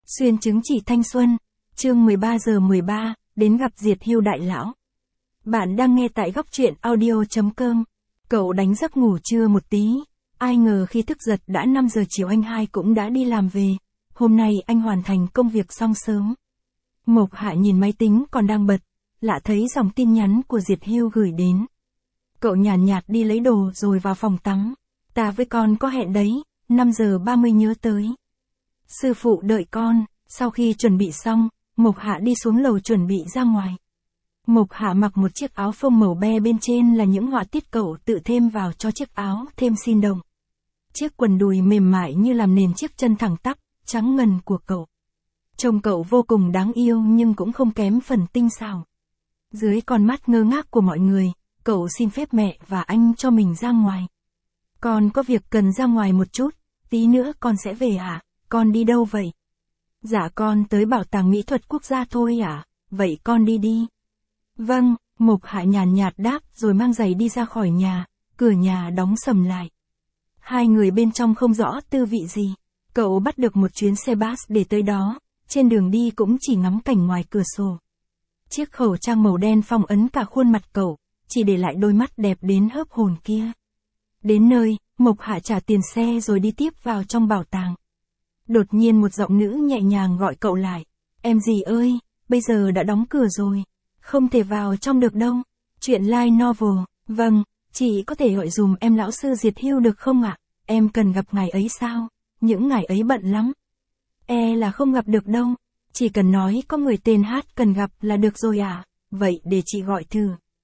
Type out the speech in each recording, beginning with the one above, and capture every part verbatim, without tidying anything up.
Xuyên chứng chỉ thanh xuân, chương mười ba giờ mười ba, đến gặp Diệt Hưu đại lão. Bạn đang nghe tại góc truyện audio chấm com. Cậu đánh giấc ngủ trưa một tí, ai ngờ khi thức giật đã năm giờ chiều anh hai cũng đã đi làm về. Hôm nay anh hoàn thành công việc xong sớm. Mộc Hạ nhìn máy tính còn đang bật, lạ thấy dòng tin nhắn của Diệt Hưu gửi đến. Cậu nhàn nhạt, nhạt đi lấy đồ rồi vào phòng tắm. Ta với con có hẹn đấy, năm giờ ba mươi nhớ tới. Sư phụ đợi con. Sau khi chuẩn bị xong, Mộc Hạ đi xuống lầu chuẩn bị ra ngoài. Mộc Hạ mặc một chiếc áo phông màu be, bên trên là những họa tiết cậu tự thêm vào cho chiếc áo, thêm sinh động. Chiếc quần đùi mềm mại như làm nền chiếc chân thẳng tắp, trắng ngần của cậu. Trông cậu vô cùng đáng yêu nhưng cũng không kém phần tinh xảo. Dưới con mắt ngơ ngác của mọi người, cậu xin phép mẹ và anh cho mình ra ngoài. Con có việc cần ra ngoài một chút, tí nữa con sẽ về à? Con đi đâu vậy? Dạ con tới bảo tàng mỹ thuật quốc gia thôi ạ. À? Vậy con đi đi. Vâng, Mộc Hạ nhàn nhạt đáp rồi mang giày đi ra khỏi nhà, cửa nhà đóng sầm lại. Hai người bên trong không rõ tư vị gì. Cậu bắt được một chuyến xe bus để tới đó, trên đường đi cũng chỉ ngắm cảnh ngoài cửa sổ. Chiếc khẩu trang màu đen phong ấn cả khuôn mặt cậu, chỉ để lại đôi mắt đẹp đến hớp hồn kia. Đến nơi, Mộc Hạ trả tiền xe rồi đi tiếp vào trong bảo tàng. Đột nhiên một giọng nữ nhẹ nhàng gọi cậu lại. Em gì ơi, bây giờ đã đóng cửa rồi. Không thể vào trong được đâu. Chuyện light novel. Vâng, chị có thể gọi dùm em lão sư Diệt Hưu được không ạ? Em cần gặp ngài ấy sao? Những ngài ấy bận lắm. E là không gặp được đâu. Chỉ cần nói có người tên Hát cần gặp là được rồi à? Vậy để chị gọi thử.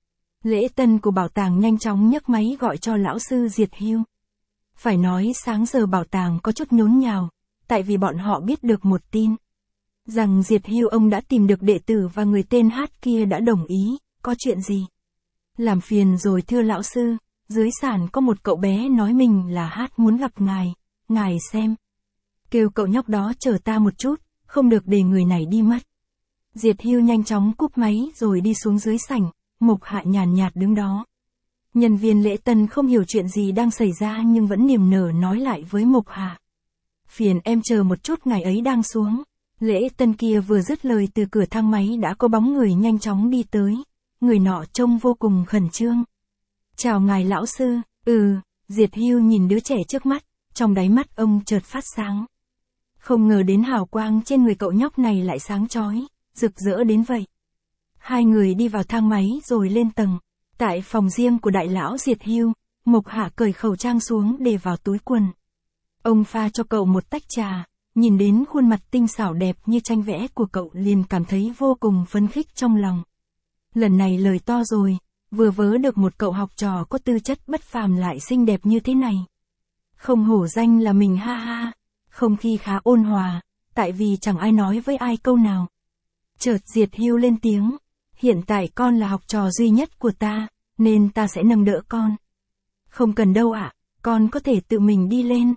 Lễ tân của bảo tàng nhanh chóng nhấc máy gọi cho lão sư Diệt Hưu. Phải nói sáng giờ bảo tàng có chút nhốn nhào. Tại vì bọn họ biết được một tin. Rằng Diệt Hưu ông đã tìm được đệ tử và người tên Hát kia đã đồng ý. Có chuyện gì? Làm phiền rồi thưa lão sư. Dưới sàn có một cậu bé nói mình là Hát muốn gặp ngài. Ngài xem. Kêu cậu nhóc đó chờ ta một chút. Không được để người này đi mất. Diệt Hưu nhanh chóng cúp máy rồi đi xuống dưới sảnh. Mộc Hạ nhàn nhạt đứng đó. Nhân viên lễ tân không hiểu chuyện gì đang xảy ra nhưng vẫn niềm nở nói lại với Mộc Hạ. Phiền em chờ một chút, ngài ấy đang xuống. Lễ tân kia vừa dứt lời từ cửa thang máy đã có bóng người nhanh chóng đi tới. Người nọ trông vô cùng khẩn trương. Chào ngài lão sư. Ừ, Diệt Hưu nhìn đứa trẻ trước mắt, trong đáy mắt ông chợt phát sáng. Không ngờ đến hào quang trên người cậu nhóc này lại sáng chói, rực rỡ đến vậy. Hai người đi vào thang máy rồi lên tầng. Tại phòng riêng của đại lão Diệt Hưu, Mộc Hạ cởi khẩu trang xuống để vào túi quần. Ông pha cho cậu một tách trà, nhìn đến khuôn mặt tinh xảo đẹp như tranh vẽ của cậu liền cảm thấy vô cùng phấn khích trong lòng. Lần này lời to rồi, vừa vớ được một cậu học trò có tư chất bất phàm lại xinh đẹp như thế này. Không hổ danh là mình ha ha, không khí khá ôn hòa, tại vì chẳng ai nói với ai câu nào. Chợt Diệt Hưu lên tiếng, hiện tại con là học trò duy nhất của ta, nên ta sẽ nâng đỡ con. Không cần đâu ạ, con có thể tự mình đi lên.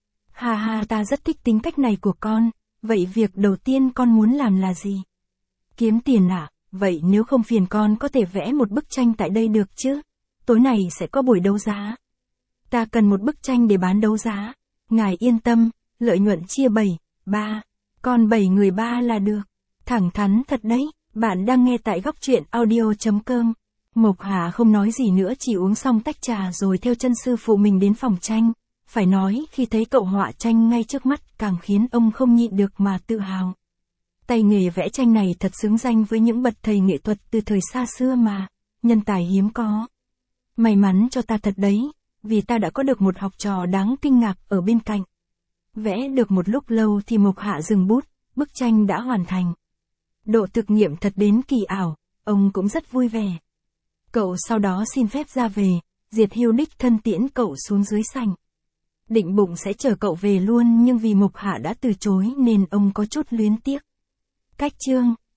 Ha ha, ta rất thích tính cách này của con, vậy việc đầu tiên con muốn làm là gì? Kiếm tiền à? Vậy nếu không phiền con có thể vẽ một bức tranh tại đây được chứ? Tối này sẽ có buổi đấu giá. Ta cần một bức tranh để bán đấu giá. Ngài yên tâm, lợi nhuận chia bảy, ba. Còn bảy người ba là được. Thẳng thắn thật đấy, bạn đang nghe tại góc truyện audio chấm com. Mộc Hạ không nói gì nữa, chỉ uống xong tách trà rồi theo chân sư phụ mình đến phòng tranh. Phải nói khi thấy cậu họa tranh ngay trước mắt càng khiến ông không nhịn được mà tự hào. Tay nghề vẽ tranh này thật xứng danh với những bậc thầy nghệ thuật từ thời xa xưa mà, nhân tài hiếm có. May mắn cho ta thật đấy, vì ta đã có được một học trò đáng kinh ngạc ở bên cạnh. Vẽ được một lúc lâu thì Mộc Hạ dừng bút, bức tranh đã hoàn thành. Độ thực nghiệm thật đến kỳ ảo, ông cũng rất vui vẻ. Cậu sau đó xin phép ra về, Diệt Hưu đích thân tiễn cậu xuống dưới sảnh. Định bụng sẽ chở cậu về luôn nhưng vì Mộc Hạ đã từ chối nên ông có chút luyến tiếc. Cách chương